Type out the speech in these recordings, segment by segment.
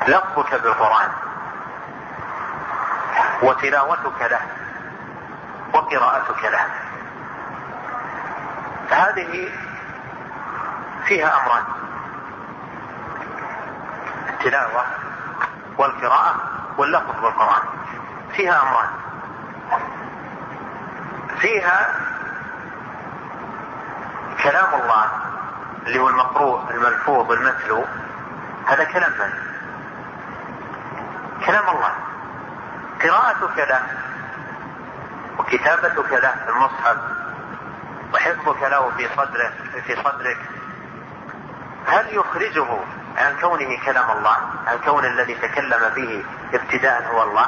لفظك بالقرآن وتلاوتك له وقراءتك له، فهذه فيها أمران: التلاوة والقراءة واللفظ بالقرآن. فيها أمران: فيها كلام الله اللي هو المقروء الملفوظ المتلو، هذا كلام من؟ كلام الله. قراءتك له وكتابتك له المصحف وحفظك له في صدرك هل يخرجه عن كونه كلام الله، عن كون الذي تكلم به ابتداء هو الله؟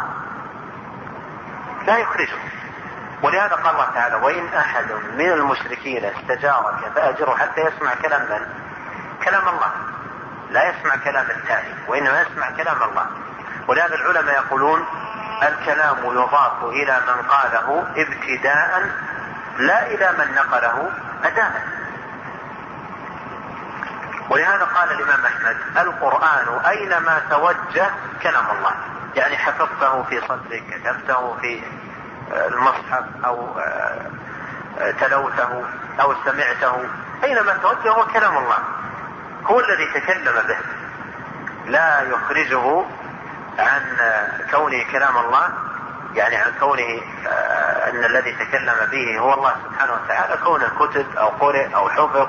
لا يخرجه. ولهذا قال الله تعالى: وإن أحد من المشركين استجارك فأجره حتى يسمع كلام من؟ كلام الله. لا يسمع كلام التالي، وإنما يسمع كلام الله. ولهذا العلماء يقولون: الكلام يضاف إلى من قاله ابتداء لا إلى من نقله أداء. ولهذا قال الإمام أحمد: القرآن أينما توجه كلام الله. يعني حفظته في صدرك، كتبته في المصحف أو تلوته أو سمعته، أينما توجه هو كلام الله، هو الذي تكلم به، لا يخرجه عن كونه كلام الله، يعني عن كونه أن الذي تكلم به هو الله سبحانه وتعالى، كون الكتب أو قرئ أو حفظ.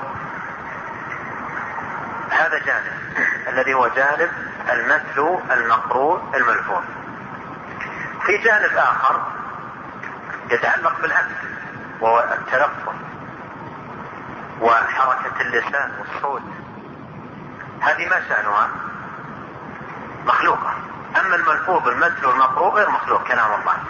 هذا جانب الذي هو جانب المتلو المقروء الملفوظ. في جانب آخر يتعلق بالهمس وهو التلفظ وحركة اللسان والصوت، هذه ما شأنها؟ مخلوقة. أما الملفوظ المتلو المقروء غير مخلوق، كلام الله.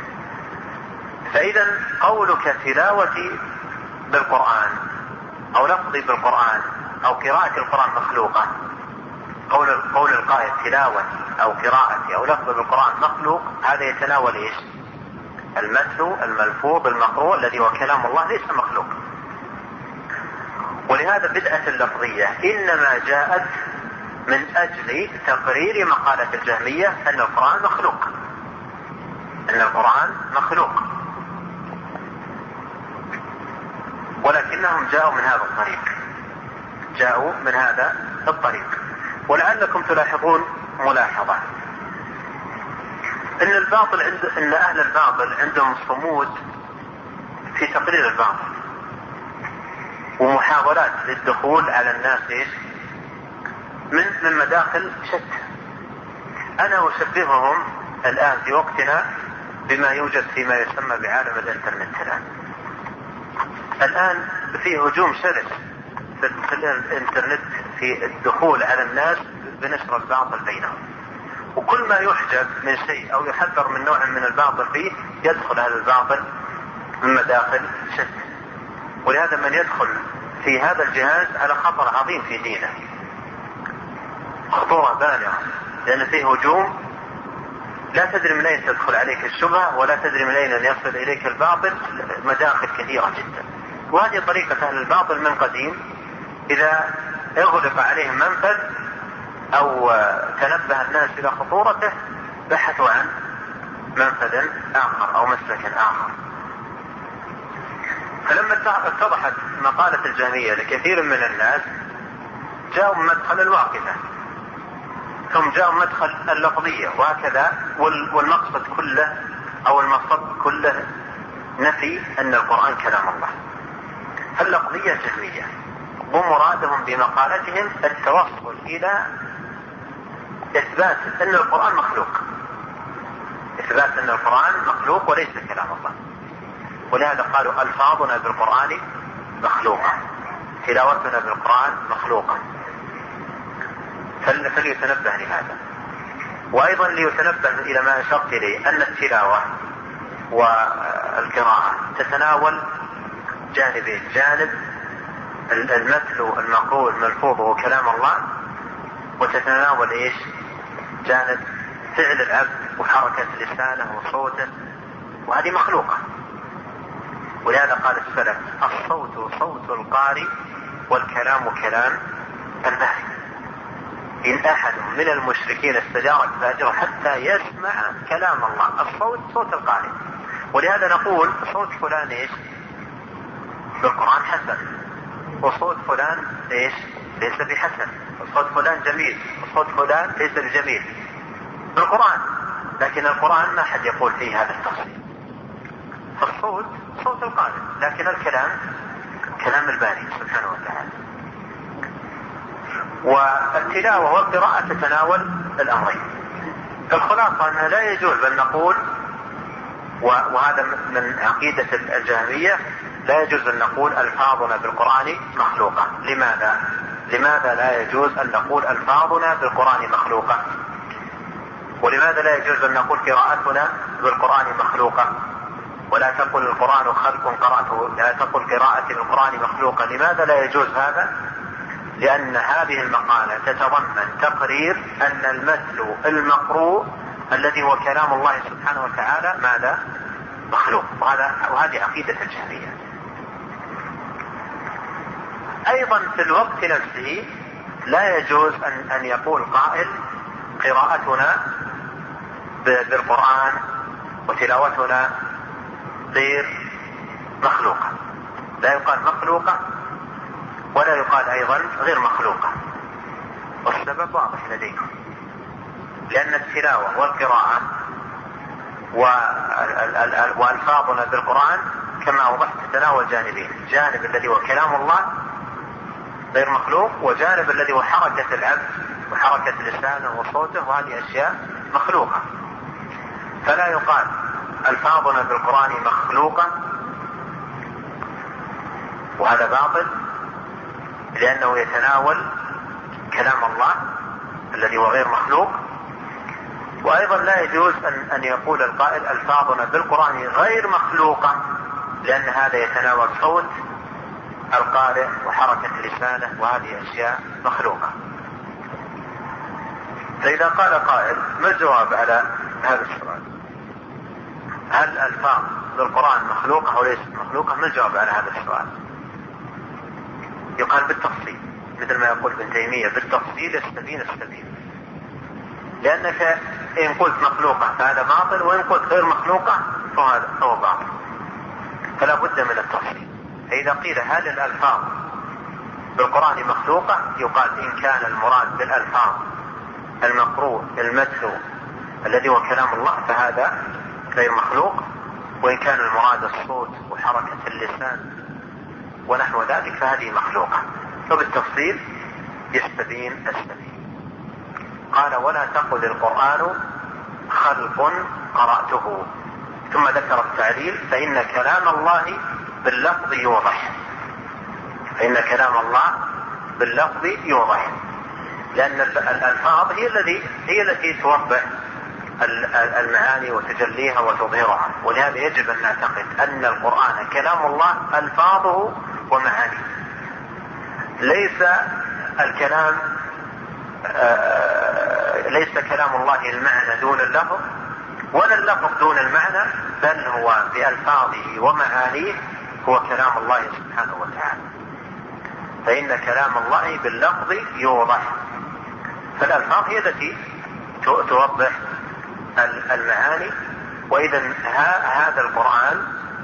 فإذا قولك تلاوتي بالقرآن أو لفظي بالقرآن أو قراءة القرآن مخلوقة، قول القائل تلاوتي أو قراءتي أو لفظي بالقرآن مخلوق، هذا يتناول إيش؟ المتلو الملفوظ المقروء الذي هو كلام الله ليس مخلوق. ولهذا بدعة اللفظية إنما جاءت من أجل تقرير مقالة الجهمية أن القرآن مخلوق، أن القرآن مخلوق، ولكنهم جاءوا من هذا الطريق، جاءوا من هذا الطريق. ولعلكم تلاحظون ملاحظة أن أهل الباطل عندهم صمود في تقرير الباطل ومحاولات للدخول على الناس من مداخل شتى. أنا أشبههم الآن في وقتنا بما يوجد فيما يسمى بعالم الإنترنت. الآن في هجوم شرس في الإنترنت في الدخول على الناس بنشر الباطل بينهم، وكل ما يحجب من شيء أو يحذر من نوع من الباطل فيه يدخل هذا الباطل من مداخل شتى. ولهذا من يدخل في هذا الجهاز على خطر عظيم في دينه، خطورة بالغة، لأن فيه هجوم لا تدري من أين تدخل عليك الشبهة ولا تدري من أين يصل إليك الباطل، مداخل كثيرة جدا. وهذه طريقة أهل الباطل من قديم، إذا اغلق عليهم منفذ أو تنبه الناس إلى خطورته بحثوا عن منفذ آخر أو مسلك آخر. فلما اتضحت مقالة الجهمية لكثير من الناس جاءوا مدخل الواقفة، ثم جاءوا مدخل اللفظية، وهكذا. والمقصد كله أو المقصد كله نفي أن القرآن كلام الله. اللفظية جهمية، ومرادهم بمقالتهم التوصل إلى إثبات أن القرآن مخلوق، إثبات أن القرآن مخلوق وليس كلام الله. ولهذا قالوا ألفاظنا بالقرآن مخلوقة، تلاوتنا بالقرآن مخلوقة. فليتنبه لهذا. وأيضا ليتنبه إلى ما أشرت إليه، أن التلاوة والقراءة تتناول جانبين: جانب المتلو المقروء الملفوظ هو كلام الله، وتتناول إيش؟ جانب فعل العبد وحركة لسانه وصوته، وهذه مخلوقة. ولهذا قال السلف: الصوت صوت القارئ والكلام كلام الباري. إن أحد من المشركين استجارك فأجره حتى يسمع كلام الله. الصوت صوت القارئ، ولهذا نقول صوت فلان إيش بالقرآن حسن، وصوت فلان إيش ليس بحسن، وصوت فلان جميل، وصوت فلان ليس بجميل بالقرآن. لكن القرآن ما حد يقول فيه هذا التفصيل. فالصوت صوت القارئ، لكن الكلام كلام الباري سبحانه وتعالى. والتلاوة والقراءة تتناول الأمرين. الخلاصة أنه لا يجوز أن نقول، وهذا من عقيدة الجهمية، لا يجوز أن نقول ألفاظنا بالقرآن مخلوقة. لماذا لا يجوز أن نقول ألفاظنا بالقرآن مخلوقة؟ ولماذا لا يجوز أن نقول قراءتنا بالقرآن مخلوقة؟ ولا تقل القرآن خلق قرأته، لا تقل قراءتي بالقرآن مخلوقة. لماذا لا يجوز هذا؟ لأن هذه المقالة تتضمن تقرير أن المثل المقروء الذي هو كلام الله سبحانه وتعالى ماذا؟ مخلوق. وهذه عقيدة الجهمية. أيضا في الوقت نفسه لا يجوز أن يقول قائل قراءتنا بالقرآن وتلاوتنا غير مخلوقة. لا يقال مخلوقة ولا يقال أيضا غير مخلوقة. والسبب واضح لديكم، لأن التلاوة والقراءة وألفاظنا بالقرآن كما أوضحت تتناول جانبين: جانب الذي هو كلام الله غير مخلوق، وجانب الذي هو حركة العبد وحركة لسانه وصوته، وهذه أشياء مخلوقة. فلا يقال ألفاظنا بالقرآن مخلوقة، وهذا باطل، لأنه يتناول كلام الله الذي هو غير مخلوق. وأيضا لا يجوز أن يقول القائل ألفاظنا بالقرآن غير مخلوقة، لأن هذا يتناول صوت القارئ وحركة لسانه، وهذه أشياء مخلوقة. فإذا قال قائل ما الجواب على هذا السؤال؟ هل الألفاظ بالقرآن مخلوقة أو ليست مخلوقة؟ ما الجواب على هذا السؤال؟ يقال بالتفصيل، مثل ما يقول ابن تيمية: بالتفصيل يستبين السبيل. لأنك إن قلت مخلوقة فهذا باطل، وإن قلت غير مخلوقة فهو باطل. فلا بد من التفصيل. فإذا قيل هل الألفاظ بالقرآن مخلوقة، يقال إن كان المراد بالألفاظ المقروء المتلو الذي هو كلام الله فهذا غير مخلوق، وإن كان المراد الصوت وحركة اللسان ونحو ذلك فهذه مخلوقة. فبالتفصيل يستبين السبيل. قال: ولا تقل القرآن خلق قرأته. ثم ذكر التعليل: فإن كلام الله باللفظ يوضح. فإن كلام الله باللفظ يوضح، لأن الألفاظ هي التي توضح المعاني وتجليها وتظهرها. ولهذا يجب أن نعتقد أن القرآن كلام الله ألفاظه ومعانيه. ليس الكلام ليس كلام الله المعنى دون اللفظ، ولا اللفظ دون المعنى، بل هو بألفاظه ومعانيه هو كلام الله سبحانه وتعالى. فإن كلام الله باللفظ يوضح. فالألفاظ هي التي توضح المعاني. وإذا هذا القرآن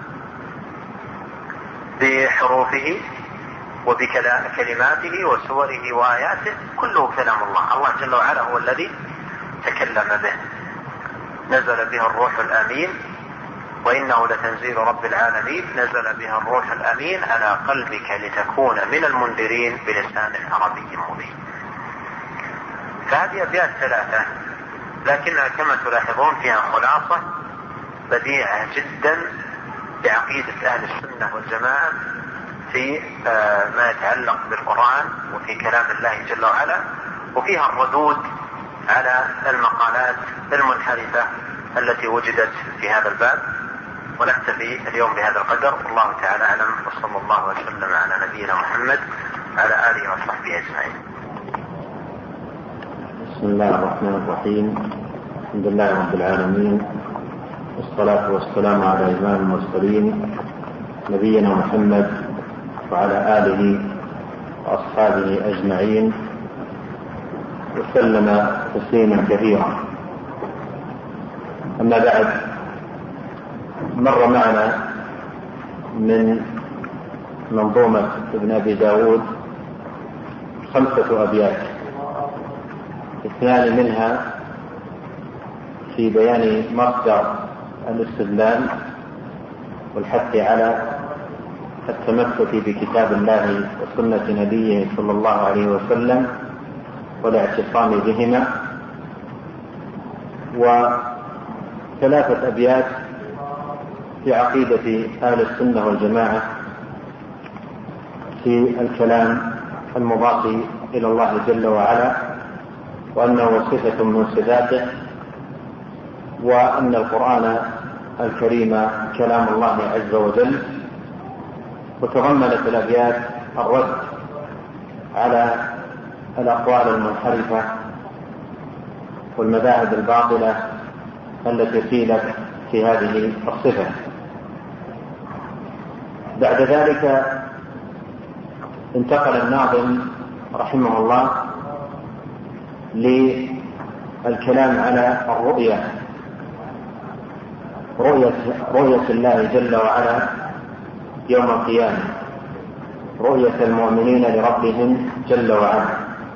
بحروفه وبكلماته وسوره وآياته كله كلام الله. الله جل وعلا هو الذي تكلم به، نزل به الروح الأمين، وإنه لتنزيل رب العالمين، نزل به الروح الأمين على قلبك لتكون من المنذرين بلسان عربي مبين. فهذه أبيات ثلاثة، لكنها كما تلاحظون فيها خلاصة بديعة جدا بعقيدة أهل السنة والجماعة في ما يتعلق بالقرآن وفي كلام الله جل وعلا، وفيها الردود على المقالات المنحرفة التي وجدت في هذا الباب. ونكتفي اليوم بهذا القدر، والله تعالى أعلم، وصلى الله وسلم على نبينا محمد على آله وصحبه أجمعين. بسم الله الرحمن الرحيم. الحمد لله رب العالمين، والصلاة والسلام على إمام المرسلين نبينا محمد وعلى آله وأصحابه أجمعين. وسلم تسليما كثيرا. أما بعد، مر معنا من منظومة ابن أبي داود 5 أبيات، 2 منها في بيان مصدر الاستدلال والحث على التمسك بكتاب الله وسنة نبيه صلى الله عليه وسلم والاعتصام بهما، و3 أبيات في عقيدة أهل السنة والجماعة في الكلام المضاف إلى الله جل وعلا، وأنه صفة من صفاته، وأن القرآن الكريم كلام الله عز وجل. وتضمنت الأبيات الرد على الأقوال المنحرفة والمذاهب الباطلة التي قيلت في هذه الصفة. بعد ذلك انتقل الناظم رحمه الله للكلام على الرؤية، رؤية الله جل وعلا يوم القيامة، رؤية المؤمنين لربهم جل وعلا.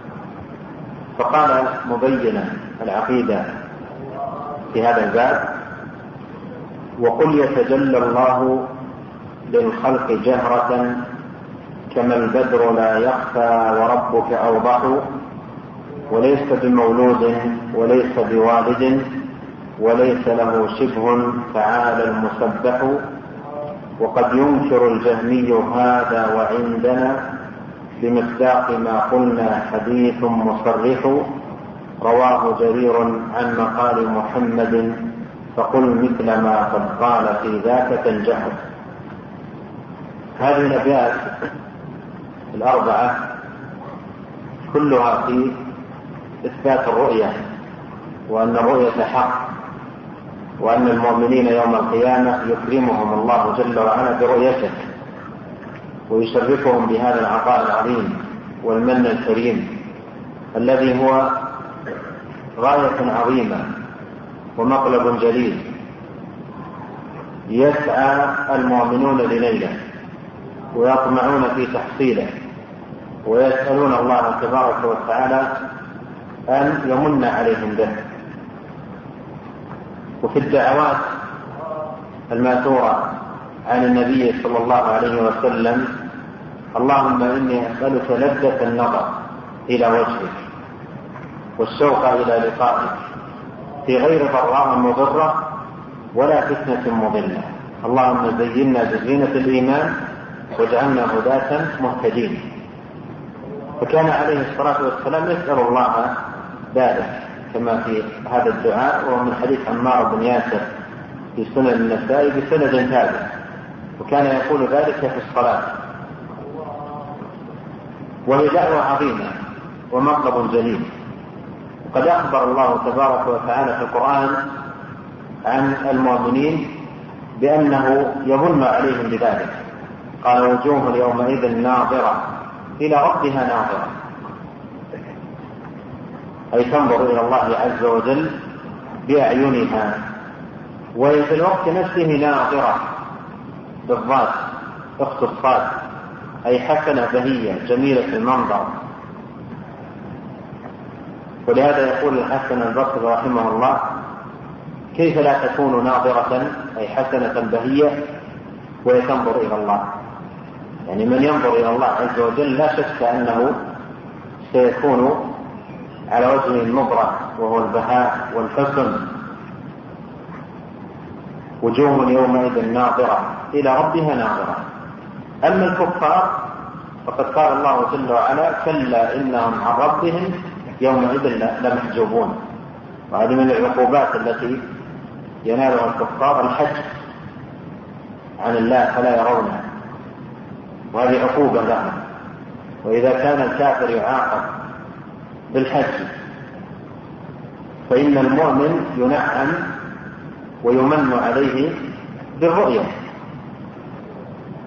فقال مبينا العقيدة في هذا الباب: وقل يتجلى الله للخلق جهرة كما البدر لا يخفى وربك أوضح، وليس بمولود وليس بوالد وليس له شبه تعالى المسبح. وقد ينكر الجهمي هذا وعندنا بمصداق ما قلنا حديث مصرح، رواه جرير عن مقال محمد فقل مثل ما قد قال في ذاك تنجح. هذه الأبيات 4 كلها في إثبات الرؤية، وأن الرؤية حق، وأن المؤمنين يوم القيامة يكرمهم الله جل وعلا برؤيته، ويشرفهم بهذا العطاء العظيم والمن الكريم الذي هو غاية عظيمة ومطلب جليل يسعى المؤمنون لنيله ويطمعون في تحصيله، ويسألون الله تبارك وتعالى أن يمن عليهم به. وفي الدعوات الماثورة عن النبي صلى الله عليه وسلم: اللهم إني أسألك لذة النظر إلى وجهك والشوق إلى لقائك في غير ضراء مضرة ولا فتنة مضلة، اللهم زينا بزينة الإيمان واجعلنا هداة مهتدين. فكان عليه الصلاة والسلام يسأل الله ذلك كما في هذا الدعاء، وهو من حديث عمار بن ياسر في سنن النسائي بسند ثابت، وكان يقول ذلك في الصلاة. وهي دعوة عظيمة ومطلب جليل. وقد أخبر الله تبارك وتعالى في القرآن عن المؤمنين بأنه يمن عليهم بذلك، قال: وجوه يومئذ ناظرة إلى ربها ناظرة، أي تنظر إلى الله عز وجل بأعينها، وهي في الوقت نفسه ناظرة بالضاد أخت الصاد، أي حسنة بهية جميلة المنظر. ولهذا يقول الحسن البصري رحمه الله: كيف لا تكون ناظرة أي حسنة بهية وهي تنظر إلى الله؟ يعني من ينظر إلى الله عز وجل لا شك أنه سيكون على وجه النظرة وهو البهاء والحسن. وجوه يومئذ ناظرة إلى ربها ناظرة. أما الكفار فقد قال الله جل وعلا: كلا إنهم عن ربهم يومئذ لمحجوبون. وهذه من العقوبات التي ينالها الكفار، الحجب عن الله فلا يرونه، وهذه عقوبة لهم. وإذا كان الكافر يعاقب بالحج، فإن المؤمن ينعم ويمن عليه بالرؤية.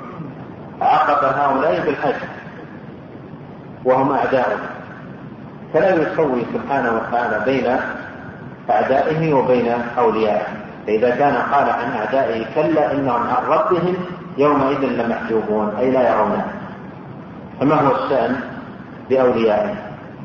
عاقب هؤلاء بالحج وهم أعداؤه، فلا يسوي سبحانه وتعالى بين أعدائه وبين أوليائه. فإذا كان قال عن أعدائه كلا إنهم عن ربهم يومئذ لمحجوبون أي لا يرونه، فما هو الشأن بأوليائه؟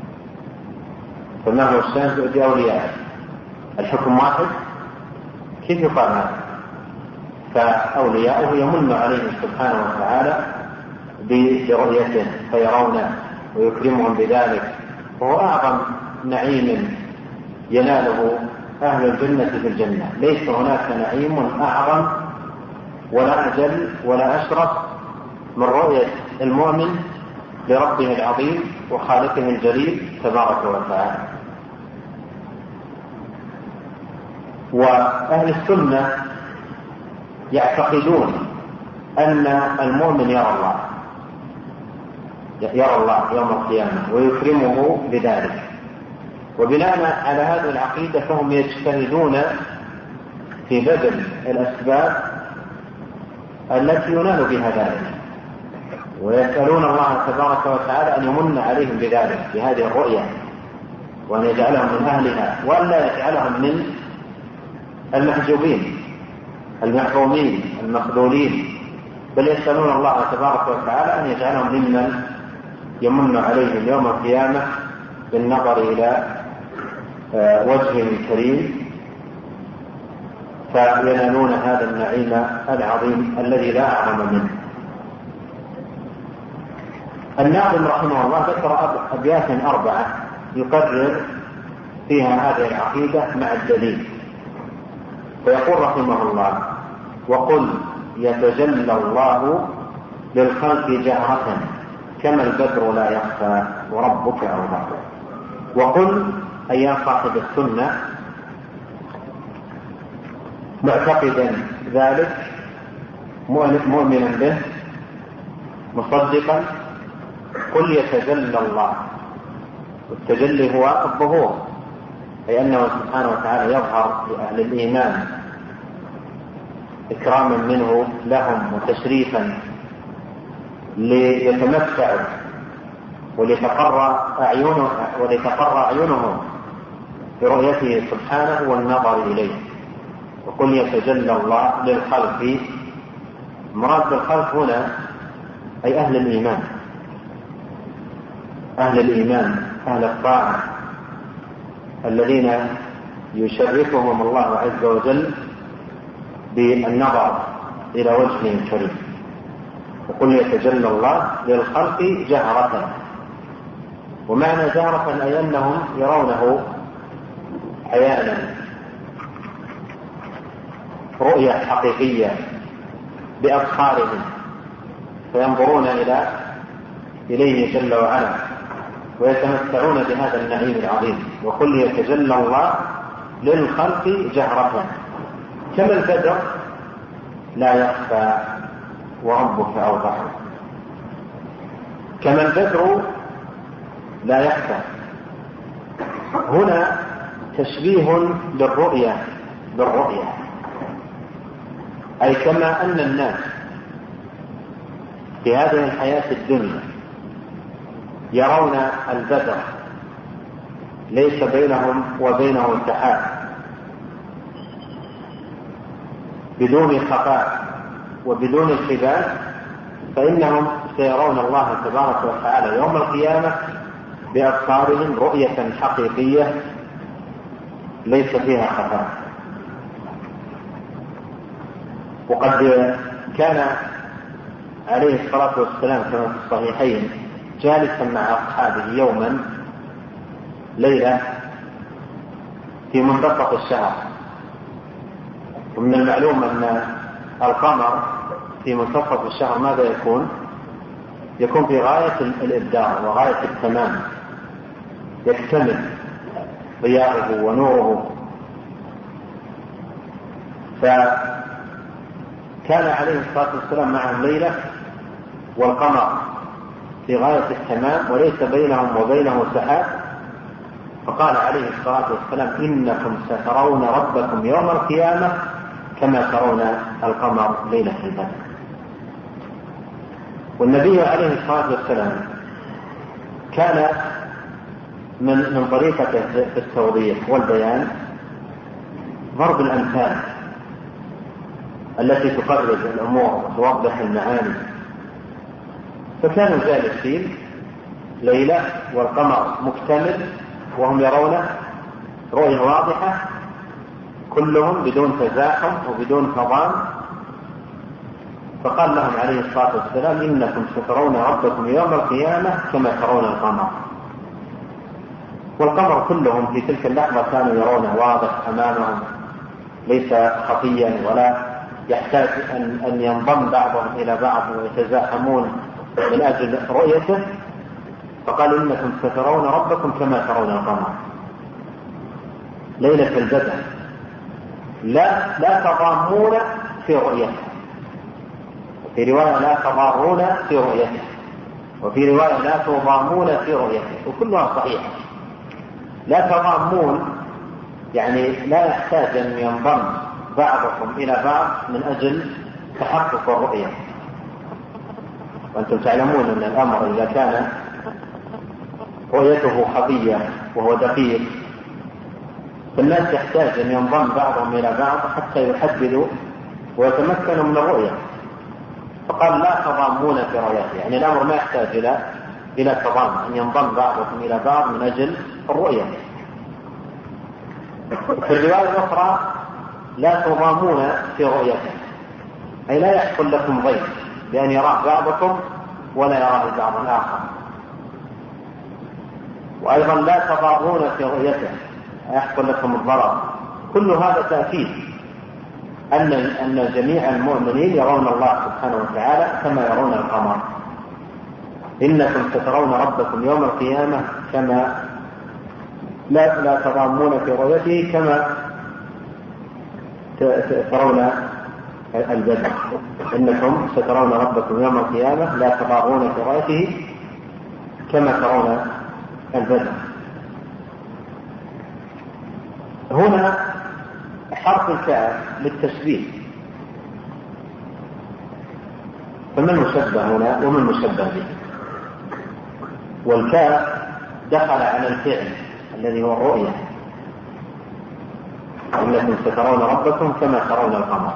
الحكم واحد؟ كيف يقال هذا؟ فأولياؤه يمن عليهم سبحانه وتعالى برؤيته فيرونه ويكرمهم بذلك، وهو أعظم نعيم يناله أهل الجنة في الجنة. ليس هناك نعيم أعظم ولا أجل ولا أشرف من رؤية المؤمن لربه العظيم وخالقه الجليل تبارك وتعالى. وأهل السنة يعتقدون أن المؤمن يرى الله يوم القيامة ويكرمه بذلك، وبناء على هذه العقيدة فهم يجتهدون في بذل الأسباب التي ينال بها ذلك، ويسألون الله تبارك وتعالى أن يمن عليهم بذلك بهذه الرؤية، وأن يجعلهم من أهلها، وأن لا يجعلهم من المحجوبين المحرومين المخذولين، بل يسألون الله تبارك وتعالى أن يجعلهم ممن يمن عليهم يوم القيامة بالنظر إلى وجهه الكريم فينالون هذا النعيم العظيم الذي لا أعظم منه. الناظم رحمه الله ذكر أبيات 4 يقرر فيها هذه العقيدة مع الدليل، فيقول رحمه الله: وقل يتجلى الله للخلق جهرة كما البدر لا يخفى وربك أوضح. وقل أي يا صاحب السنة معتقدا ذلك مؤمنا به مصدقا، قل يتجلى الله. والتجلي هو الظهور، أي أنه سبحانه وتعالى يظهر لأهل الإيمان إكراما منه لهم وتشريفا ليتمتعوا ولتقر أعينهم برؤيته سبحانه والنظر إليه. وقل يتجلى الله للخلق، مراد بالخلق هنا أي أهل الإيمان، أهل الطاعة الذين يشرفهم الله عز وجل بالنظر إلى وجهه الكريم. وقل يتجلى الله للخلق جهرة، ومعنى جهرة أي أنهم يرونه عيانا رؤية حقيقية بأبصارهم، فينظرون إليه جل وعلا ويتمتعون بهذا النعيم العظيم. وقل يتجلى الله للخلق جهرة كما البدر لا يخفى وربك أوضح. كما البدر لا يخفى هنا تشبيه بالرؤية أي كما أن الناس في هذه الحياة الدنيا يرون البدر ليس بينهم وبينه سحاب بدون خفاء وبدون انحباس، فإنهم سيرون الله تبارك وتعالى يوم القيامة بأبصارهم رؤية حقيقية ليس فيها خفاء. وقد كان عليه الصلاة والسلام كما في الصحيحين جالسا مع أصحابه يوما ليلة في منتصف الشهر، ومن المعلوم أن القمر في منتصف الشهر ماذا يكون في غاية الإبداع وغاية التمام، يكتمل ضياءه ونوره. فكان عليه الصلاة والسلام معهم ليلة والقمر في غاية التمام وليس بينهم وبينه سحاب، فقال عليه الصلاة والسلام: إنكم سترون ربكم يوم القيامة كما ترون القمر ليلة البدر. والنبي عليه الصلاة والسلام كان من طريقته في التوضيح والبيان ضرب الأمثال التي تقرب الأمور وتوضح المعاني. فكانوا جالسين ليلة والقمر مكتمل وهم يرونه رؤية واضحة كلهم بدون تزاحم وبدون فضان، فقال لهم عليه الصلاة والسلام: إنكم سترون ربكم يوم القيامة كما ترون القمر. والقمر كلهم في تلك اللحظة كانوا يرونه واضح أمامهم ليس خفيا ولا يحتاج أن ينضم بعضهم إلى بعض ويتزاحمون من أجل رؤيته. فقال: إنكم سترون ربكم كما ترون القمر ليلة البدر، لا تضامون في رؤيته، وفي رواية لا تضارون في رؤيته، وفي رواية لا تضامون في رؤيته، وكلها صحيحة. لا تضامون يعني لا يحتاج أن ينضم بعضكم إلى بعض من أجل تحقق الرؤية. وأنتم تعلمون أن الأمر إذا كان رؤيته خفية وهو دقيق فالناس يحتاج أن ينضم بعضهم إلى بعض حتى يحددوا ويتمكنوا من الرؤية. فقال: لا تضامون في رؤيته، يعني الأمر ما يحتاج إلى تضام أن ينضم بعضكم إلى بعض من أجل الرؤية. في الرواية الأخرى: لا تضامون في رؤيته، أي لا يحصل لكم ضيق بأن يراه بعضكم ولا يراه بعض آخر. وأيضا لا تضارون في رؤيته، يحصل لكم الضرر. كل هذا تأكيد أن جميع المؤمنين يرون الله سبحانه وتعالى كما يرون القمر. إنكم سترون ربكم يوم القيامة كما لا تضامون في رؤيته كما ترون البدر. إنكم سترون ربكم يوم القيامة لا تضامون في رؤيته كما ترون البدر. هنا حرف الكاف للتشبيه، فما المشبه هنا وما المشبه به؟ والكاف دخل على الفعل الذي هو الرؤية، إنكم سترون ربكم كما ترون القمر،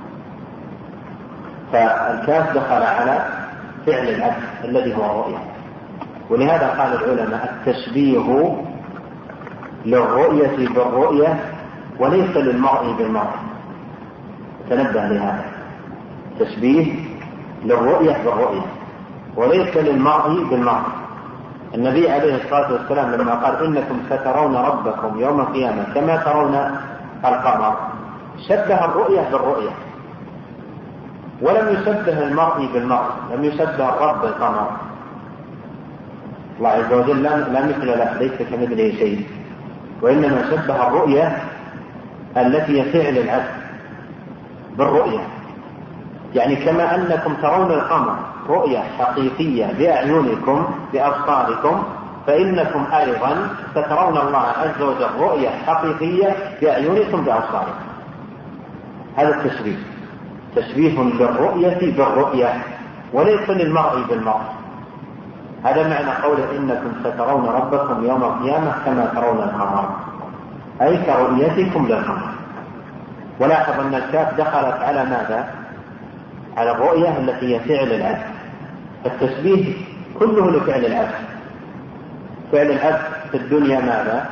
فالكاف دخل على فعل العبد الذي هو الرؤية. ولهذا قال العلماء: التشبيه للرؤية بالرؤية وليس للمرء بالمرء. تنبه لهذا: تشبيه للرؤية بالرؤية وليس للمرء بالمرء. النبي عليه الصلاة والسلام لما قال: إنكم سترون ربكم يوم القيامة كما ترون القمر، شبه الرؤية بالرؤية ولم يشبه المرء بالمرء، لم يشبه الرب بالقمر. الله عز وجل لا مثل له، ليس كمثله شيء، وإنما شبه الرؤية التي هي فعل العبد بالرؤية. يعني كما أنكم ترون القمر رؤية حقيقية بأعينكم بأبصاركم، فإنكم أيضا سترون الله عز وجل رؤية حقيقية بأعينكم بأبصاركم. هذا التشبيه، تشبيه للرؤية بالرؤية وليس للمرء بالمرء. هذا معنى قوله: إنكم سترون ربكم يوم القيامة كما ترون القمر، أي كرؤيتكم للقمر. ولاحظ أن الكاف دخلت على ماذا؟ على الرؤية التي هي فعل العبد. التشبيه كله لفعل العبد. فعل العبد في الدنيا ماذا؟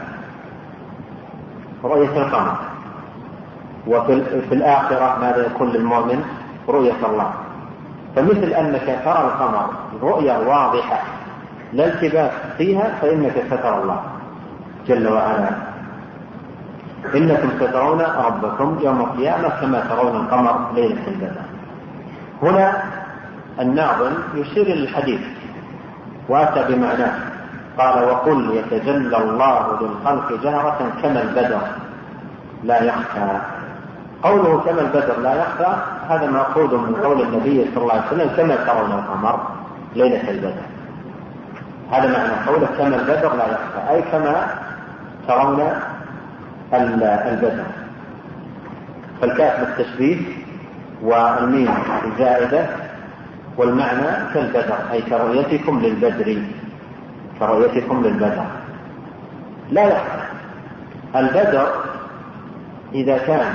رؤية القمر. وفي الآخرة ماذا يكون للمؤمن؟ رؤية الله. فمثل أنك ترى القمر رؤية واضحة لا التباس فيها، فإنك سترى الله جل وعلا. إنكم سترون ربكم يوم القيامة كما ترون القمر ليلة البدر. هنا الناظم يشير للحديث وأتى بمعناه، قال: وقل يتجلى الله للخلق جهرة كما البدر لا يخفى. قوله كما البدر لا يخفى هذا مأخوذ من قول النبي صلى الله عليه وسلم: كما ترون القمر ليلة البدر. هذا معنى قوله كما البدر لا يخفى، أي كما ترون البدر. فالكاف للتشبيه والميم الزائدة، والمعنى كالبدر أي كرؤيتكم للبدر، كرؤيتكم للبدر. لا يخفى. البدر إذا كان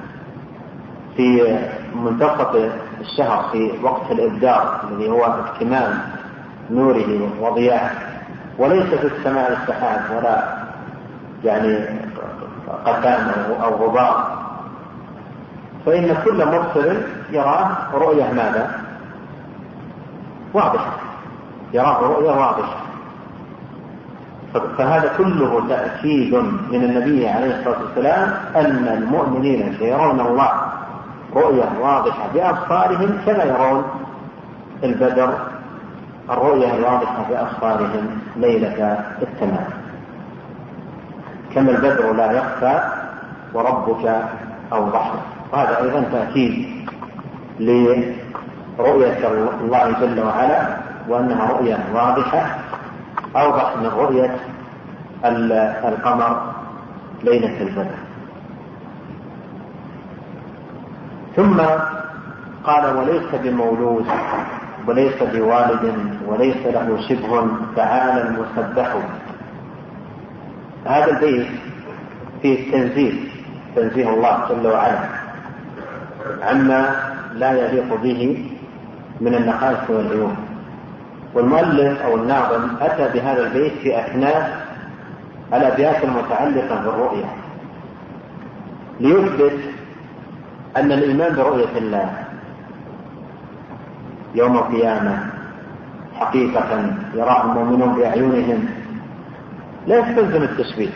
في منتصف الشهر في وقت الإبدار الذي هو اكتمال نوره وضياعه، وليس في السماء السحاب ولا يعني قتام أو غبار، فإن كل مبصر يراه رؤية ماذا؟ واضحة، يراه رؤية واضحة. فهذا كله تأكيد من النبي عليه الصلاة والسلام أن المؤمنين سيرون الله رؤية واضحة بأبصارهم كما يرون البدر الرؤية الواضحة بأبصارهم ليلة التمام. كما البدر لا يخفى وربك أوضح. وهذا أيضا تأكيد لرؤية الله جل وعلا، وأنها رؤية واضحة أوضح من رؤية القمر ليلة البدر. ثم قال وليس بمولود وليس بوالد وليس له شبه تعالى المسبح. هذا البيت فيه تنزيه الله جل وعلا عما لا يليق به من النقائص والعيوب. والمؤلف أو الناظم أتى بهذا البيت في أثناء الأبيات المتعلقة بالرؤية ليثبت أن الإيمان برؤية الله يوم القيامة حقيقة يراه المؤمنون بأعينهم لا يستلزم التشبيه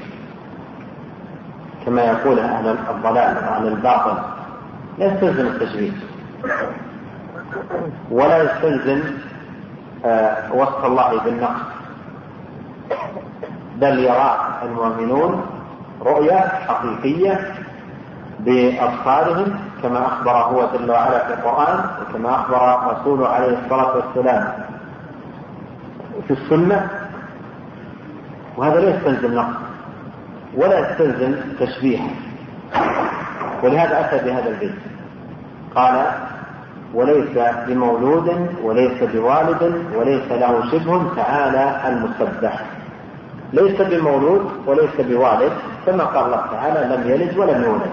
كما يقول أهل الضلال وأهل الباطل، لا يستلزم التشبيه ولا يستلزم وصف الله بالنقص، بل يرى المؤمنون رؤية حقيقية بأبصارهم كما أخبر هو جل وعلا في القرآن، وكما أخبر رسوله عليه الصلاة والسلام في السنة. وهذا لا يستلزم نقص ولا يستلزم تشبيه، ولهذا أتى بهذا البيت قال وليس بمولود وليس بوالد وليس له شبه تعالى المسبح. ليس بمولود وليس بوالد كما قال الله تعالى لم يلد ولم يولد،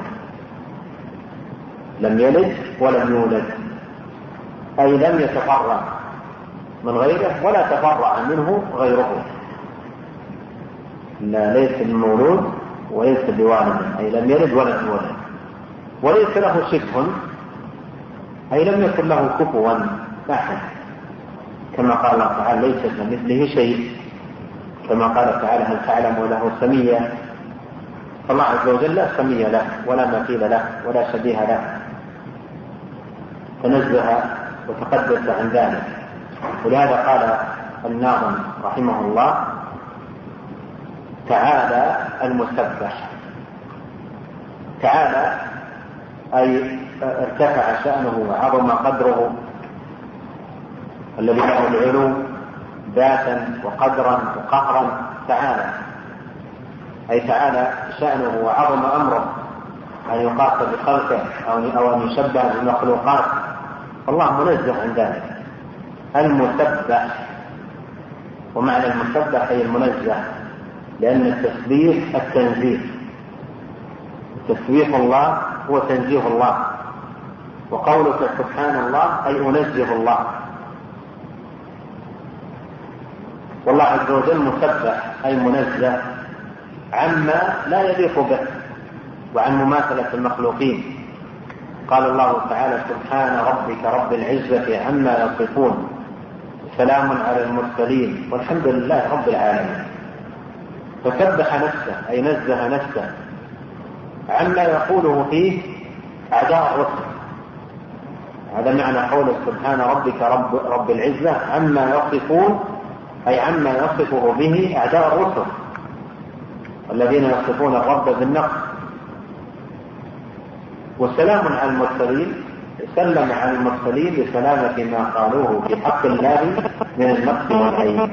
لم يلد ولم يولد أي لم يتفرع من غيره ولا تفرع منه غيره. ليس بمولود وليس بوالد أي لم يلد ولم يولد، وليس له شبه أي لم يكن له كفوا أحد كما قال الله تعالى ليس كمثله شيء، كما قال تعالى هل تعلم له سميا. فالله عز وجل لا سمي له ولا مثيل له ولا شبيه له، تنزه وتقدس عن ذلك. ولهذا قال الناظم رحمه الله تعالى المسبح. تعالى أي ارتفع شأنه وعظم قدره الذي له العلو ذاتا وقدرا وقهرا. تعالى أي تعالى شأنه وعظم أمره أن يقاس بخلقه أو أن يشبه بالمخلوقات، الله منزه عن ذلك. المسبح، ومعنى المسبح أي المنزه، لأن التسبيح التنزيه، تسبيح الله هو تنزيه الله، وقولك سبحان الله أي أنزه الله. والله عز وجل مسبح أي منزه عما لا يليق به وعن مماثلة المخلوقين. قال الله تعالى سبحان ربك رب العزة عما يصفون سلام على المرسلين والحمد لله رب العالمين. فسبح نفسه أي نزه نفسه عما يقوله فيه أعداء الرسل. هذا معنى قوله سبحان ربك رب العزة عما يصفون أي عما يصفه به أعداء الرسل الذين يصفون الرب بالنقص. وسلام على المرسلين سلم على المرسلين بسلامة ما قالوه في حق الله من النقص والعيب.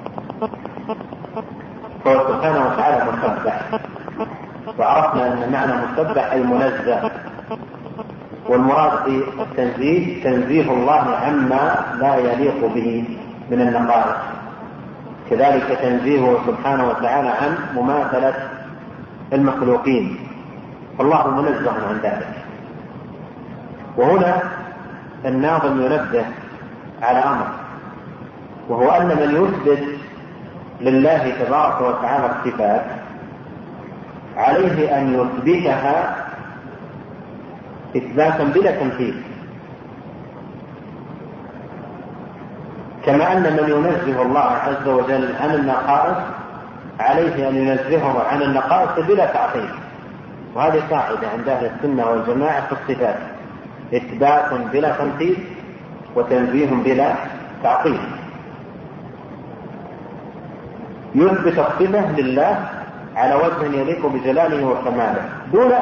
فهو سبحانه وتعالى مسبح، وعرفنا أن معنى مسبح أي منزه، والمراد في التنزيه تنزيه الله عما لا يليق به من النقائص كذلك تنزيهه سبحانه وتعالى عن مماثلة المخلوقين، فالله منزه عن ذلك. وهنا الناظم ينبه على أمر، وهو أن من يثبت لله تبارك وتعالى الصفات عليه أن يثبتها إثباتا بلا تمثيل، كما أن من ينزه الله عز وجل عن النقائص عليه أن ينزهه عن النقائص بلا تعطيل. وهذه قاعدة عند أهل السنة والجماعة في الصفات: إثبات بلا تمثيل وتنزيه بلا تعطيل. يثبت الصفة لله على وجه يليق بجلاله وكماله دون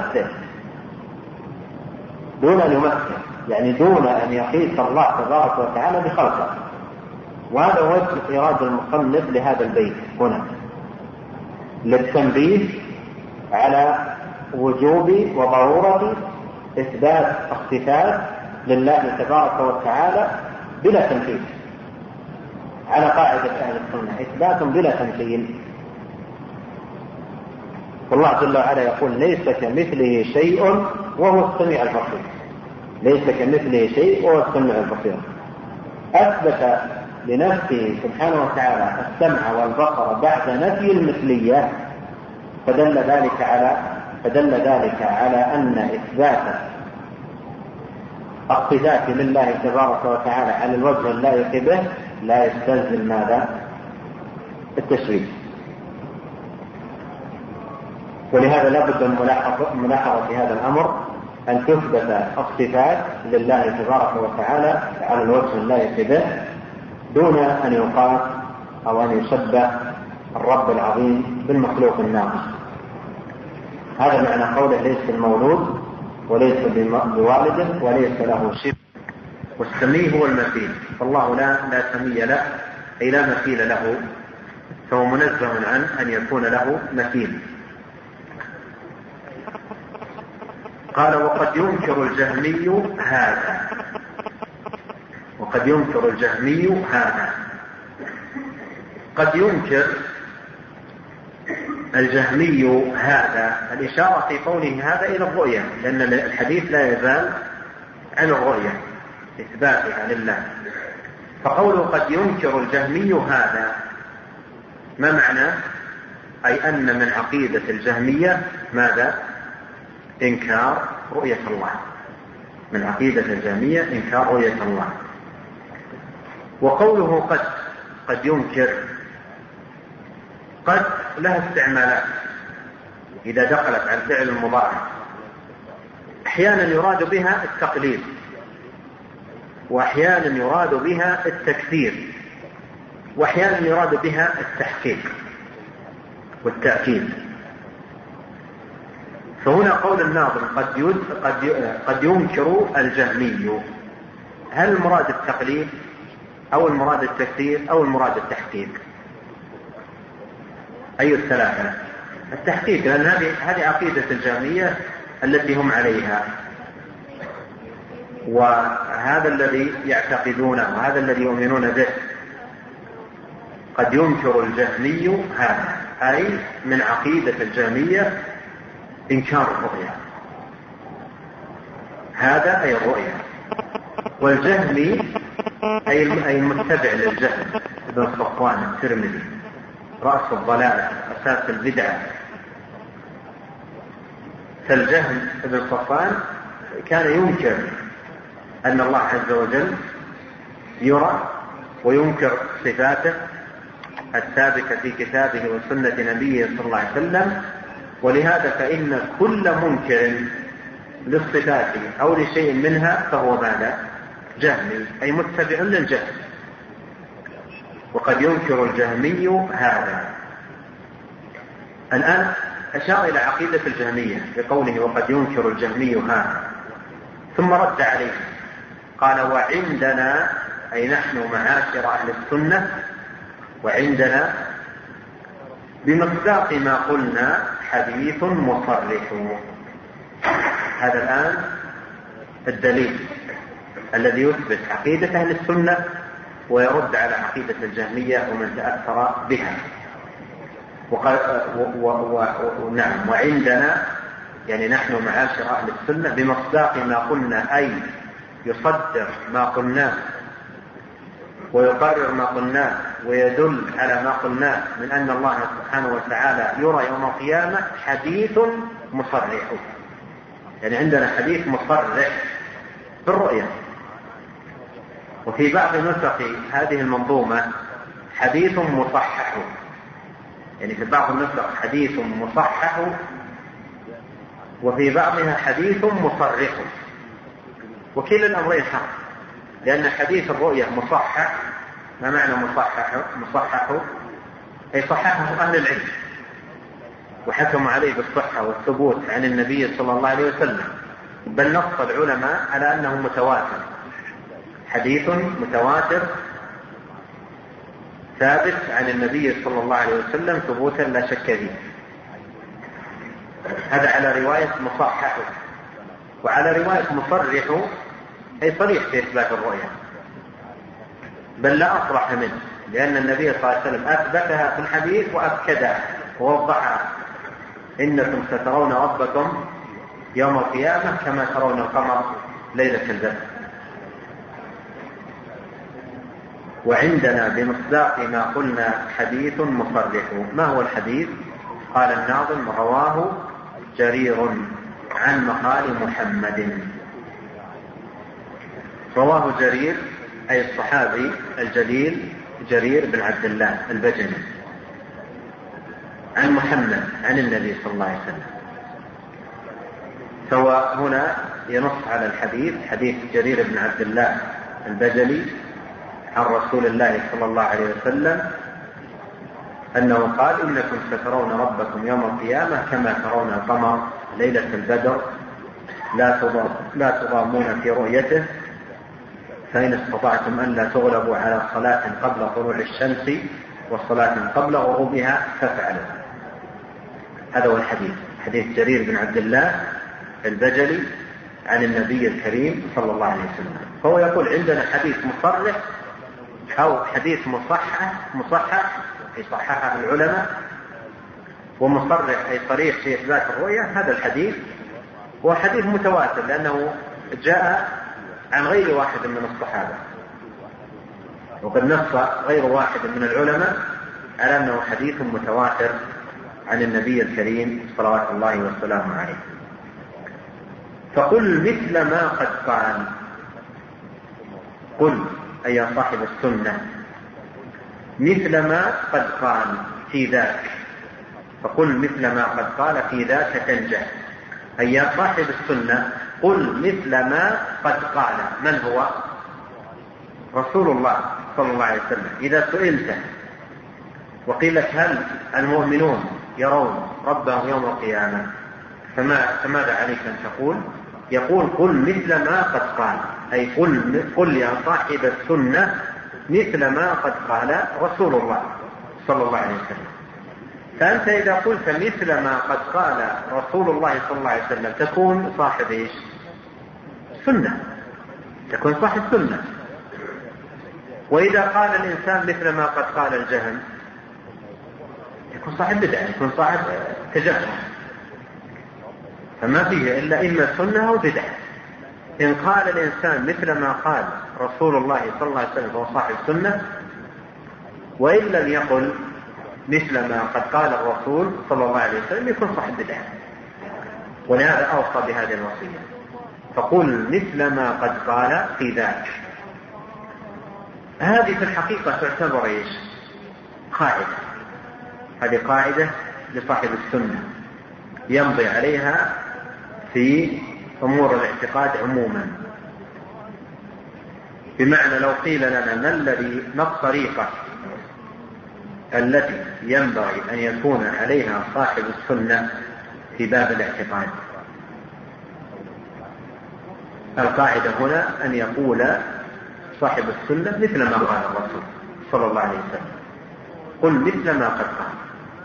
أن يمثل، يعني دون أن يقيس الله تبارك وتعالى بخلقه. وهذا وجه إرادة المصنف لهذا البيت هنا للتنبيه على وجوب وضرورة إثبات الصفات لله تبارك وتعالى بلا تمثيل، على قاعدة أهل السنة: إثبات بلا تمثيل. والله جل وعلا يقول: ليس كمثله شيء وهو السميع البصير. ليس كمثله شيء وهو السميع البصير. أثبت لنفسه سبحانه وتعالى السمع والبصر بعد نفي المثلية، فدل ذلك على أن إثبات الصفات لله تبارك وتعالى على الوجه اللائق به لا يستلزم ماذا؟ التشريك. ولهذا لا بد من ملاحظة هذا الأمر، أن تثبت الصفات لله تبارك وتعالى على الوجه اللائق به دون أن يقاس أو أن يشبه الرب العظيم بالمخلوق الناقص. هذا معنى قوله: ليس المولود وليس بوالده وليس له شبه. والسمي هو المثيل، فالله لا سمي له، أي لا مثيل له، فهو منزه عن أن يكون له مثيل. قال: وقد ينكر الجهمي هذا. قد ينكر الجهمي هذا، الإشارة في قوله هذا إلى الرؤية، لأن الحديث لا يزال عن الرؤية إثباتها لله. فقوله قد ينكر الجهمي هذا، ما معنى؟ أي أن من عقيدة الجهمية ماذا؟ إنكار رؤية الله. من عقيدة الجهمية إنكار رؤية الله. وقوله قد ينكر، قد لها استعمالات إذا دخلت على الفعل المضارع. أحيانا يراد بها التقليد، وأحيانا يراد بها التكثير، وأحيانا يراد بها التحقيق والتأكيد. فهنا قول الناظم قد ينكر الجهمي، هل المراد التقليد أو المراد التكثير أو المراد التحقيق؟ أي الثلاثة؟ التحقيق، لأن هذه عقيدة الجهمية التي هم عليها، وهذا الذي يعتقدونه وهذا الذي يؤمنون به. قد ينكر الجهمي هذا، أي من عقيدة الجهمية إنكار الرؤيا. هذا أي الرؤيا. والجهمي أي المتبع للجهم ابن صفوان الترمذي، رأس الضلالة، أساس البدعة. فالجهم ابن صفوان كان ينكر أن الله عز وجل يرى، وينكر صفاته الثابتة في كتابه وسنة نبيه صلى الله عليه وسلم. ولهذا فإن كل منكر للصفات أو لشيء منها فهو ماذا؟ جهمي، أي متبع للجهم. وقد ينكر الجهمي هذا. الآن أشار إلى عقيدة الجهمية بقوله وقد ينكر الجهمي هذا، ثم رد عليه قال: وعندنا، أي نحن معاشر أهل السنة، وعندنا بمصداق ما قلنا حديث مصرح. هذا الآن الدليل الذي يثبت عقيدة أهل السنة ويرد على عقيدة الجهمية ومن تأثر بها. نعم، وعندنا يعني نحن معاشر أهل السنة بمصداق ما قلنا، أي يصدر ما قلناه ويقرر ما قلناه ويدل على ما قلناه من أن الله سبحانه وتعالى يرى يوم القيامة، حديث مصرح. يعني عندنا حديث مصرح بالرؤية. وفي بعض نسخ هذه المنظومة حديث مصحح، يعني في بعض النسخ حديث مصحح وفي بعضها حديث مصرح، وكلا الأمرين حق، لأن حديث الرؤية مصحح. ما معنى مصحح؟ أي صححه أهل العلم وحكموا عليه بالصحة والثبوت عن النبي صلى الله عليه وسلم، بل نص العلماء على أنه متواتر، حديث متواتر ثابت عن النبي صلى الله عليه وسلم ثبوتا لا شك فيه. هذا على رواية مصحح. وعلى رواية مصرح أي صريح في إثبات الرؤية، بل لا أصرح منه، لأن النبي صلى الله عليه وسلم أثبتها في الحديث وأكدها ووضحها: إنكم سترون ربكم يوم القيامة كما ترون القمر ليلة البدر. وعندنا بمصداق ما قلنا حديث مصرح. ما هو الحديث؟ قال الناظم: رواه جرير عن مقال محمد. رواه جرير أي الصحابي الجليل جرير بن عبد الله البجلي عن محمد عن النبي صلى الله عليه وسلم. سواء هنا ينص على الحديث، حديث جرير بن عبد الله البجلي عن رسول الله صلى الله عليه وسلم أنه قال: إنكم سترون ربكم يوم القيامة كما ترون القمر ليلة البدر لا تضامون في رؤيته، فإن استطعتم أن لا تغلبوا على صلاة قبل طلوع الشمس وصلاة قبل غروبها فافعلوا. هذا هو الحديث، حديث جرير بن عبد الله البجلي عن النبي الكريم صلى الله عليه وسلم. فهو يقول: عندنا حديث مصرح أو حديث مصحح أي صححه العلماء، ومصرح أي صريح في إثبات الرؤية. هذا الحديث هو حديث متواتر، لأنه جاء عن غير واحد من الصحابة، وقد نص غير واحد من العلماء على أنه حديث متواتر عن النبي الكريم صلوات الله وسلامه عليه. فقل مثل ما قد قال. قل أي يا صاحب السنة مثل ما قد قال في ذاك. فقل مثل ما قد قال في ذاك تنجح. أي يا صاحب السنة قل مثل ما قد قال. من هو؟ رسول الله صلى الله عليه وسلم. إذا سئلت وقيل لك: هل المؤمنون يرون ربهم يوم القيامة؟ فماذا عليك أن تقول؟ يقول: قل مثل ما قد قال، أي قل يا صاحب السنة مثل ما قد قال رسول الله صلى الله عليه وسلم. فأنت إذا قلت مثل ما قد قال رسول الله صلى الله عليه وسلم تكون صاحب إيش؟ سنة، تكون صاحب سنة. وإذا قال الإنسان مثل ما قد قال الجهم يكون صاحب بدعة، يكون صاحب تجهم. فما فيه إلا إما سنة أو بدعة. إن قال الإنسان مثل ما قال رسول الله صلى الله عليه وسلم فهو صاحب سنة، وإن لم يقل مثل ما قد قال الرسول صلى الله عليه وسلم يكون صاحب بدعة. ولهذا أوصى بهذه الوصية: فقل مثل ما قد قال في ذاك. هذه في الحقيقة تعتبر إيش؟ قاعدة. هذه قاعدة لصاحب السنة يمضي عليها في أمور الاعتقاد عموما. بمعنى لو قيل لنا ما الطريقة التي ينبغي أن يكون عليها صاحب السنة في باب الاعتقاد، القاعدة هنا أن يقول صاحب السنة مثل ما قال الرسول صلى الله عليه وسلم. قل مثل ما قد قال،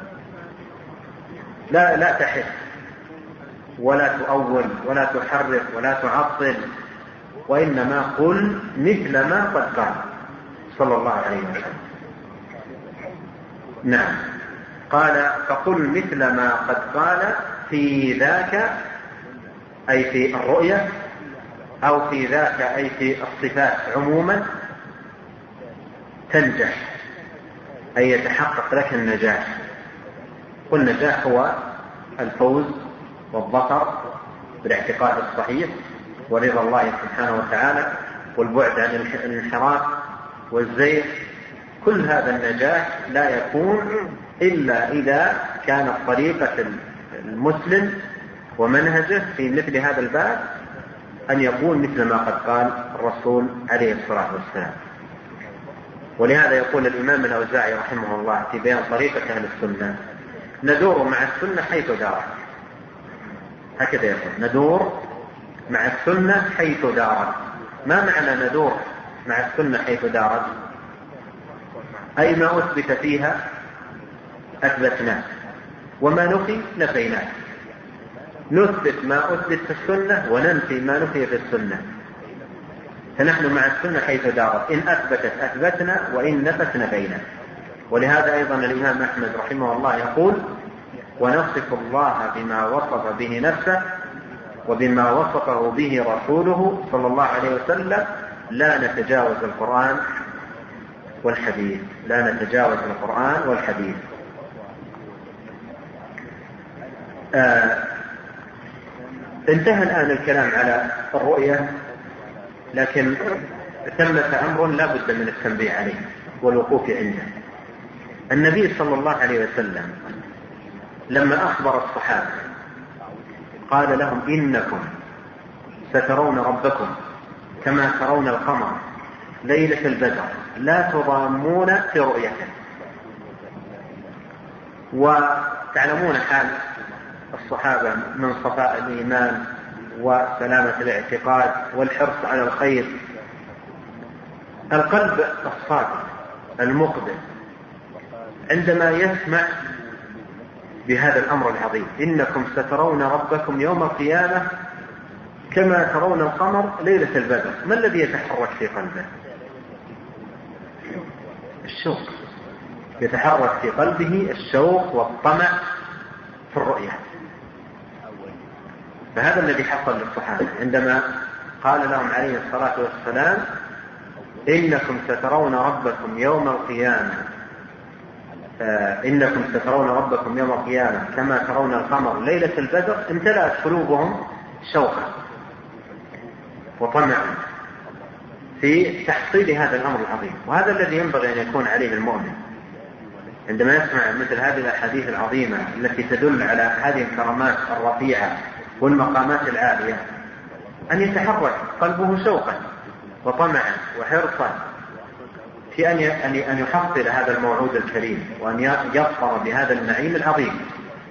لا تحس ولا تؤول ولا تحرف ولا تعطل، وإنما قل مثل ما قد قال صلى الله عليه وسلم. نعم. قال فقل مثل ما قد قال في ذاك أي في الرؤية، أو في ذاك أي في الصفات عموما، تنجح أي يتحقق لك النجاح. والنجاح هو الفوز والظفر بالاعتقاد الصحيح ورضا الله سبحانه وتعالى والبعد عن الانحراف والزيغ. كل هذا النجاح لا يكون إلا إذا كانت طريقة المسلم ومنهجه في مثل هذا الباب أن يكون مثل ما قد قال الرسول عليه الصلاة والسلام. ولهذا يقول الإمام الأوزاعي رحمه الله في بيان طريقة أهل السنة: ندور مع السنة حيث دارت. هكذا يقول: ندور مع السنة حيث دارت. ما معنى ندور مع السنة حيث دارت؟ أي ما أثبت فيها أثبتناه، وما نفي نفيناه. نثبت ما أثبت في السنة وننفي ما نفي في السنة. فنحن مع السنة حيث دارت، إن أثبتت أثبتنا وإن نفت نفينا. ولهذا أيضا الإمام أحمد رحمه الله يقول: ونصف الله بما وصف به نفسه وبما وصفه به رسوله صلى الله عليه وسلم، لا نتجاوز القرآن والحديث. لا نتجاوز القرآن والحديث. انتهى الآن الكلام على الرؤية، لكن ثمة أمر لا بد من التنبيه عليه والوقوف عنده. النبي صلى الله عليه وسلم لما أخبر الصحابة قال لهم: إنكم سترون ربكم كما ترون القمر ليلة البدر لا تضامون في رؤيته. وتعلمون حال الصحابة من صفاء الإيمان وسلامة الاعتقاد والحرص على الخير. القلب الصادق المقبل عندما يسمع بهذا الأمر العظيم: إنكم سترون ربكم يوم القيامة كما ترون القمر ليلة البدر، ما الذي يتحرك في قلبه؟ الشوق. يتحرك في قلبه الشوق والطمع في الرؤية. فهذا الذي حصل للصحابة عندما قال لهم عليه الصلاة والسلام: إنكم سترون ربكم يوم القيامة إنكم سترون ربكم يوم القيامة كما ترون القمر ليلة البدر. امتلأت قلوبهم شوقا وطمعا في تحصيل هذا الأمر العظيم. وهذا الذي ينبغي أن يكون عليه المؤمن عندما يسمع مثل هذه الأحاديث العظيمة التي تدل على هذه الكرامات الرفيعة والمقامات العالية، أن يتحرك قلبه شوقا وطمعا وحرصا في أن يحصل هذا الموعود الكريم وأن يظفر بهذا النعيم العظيم.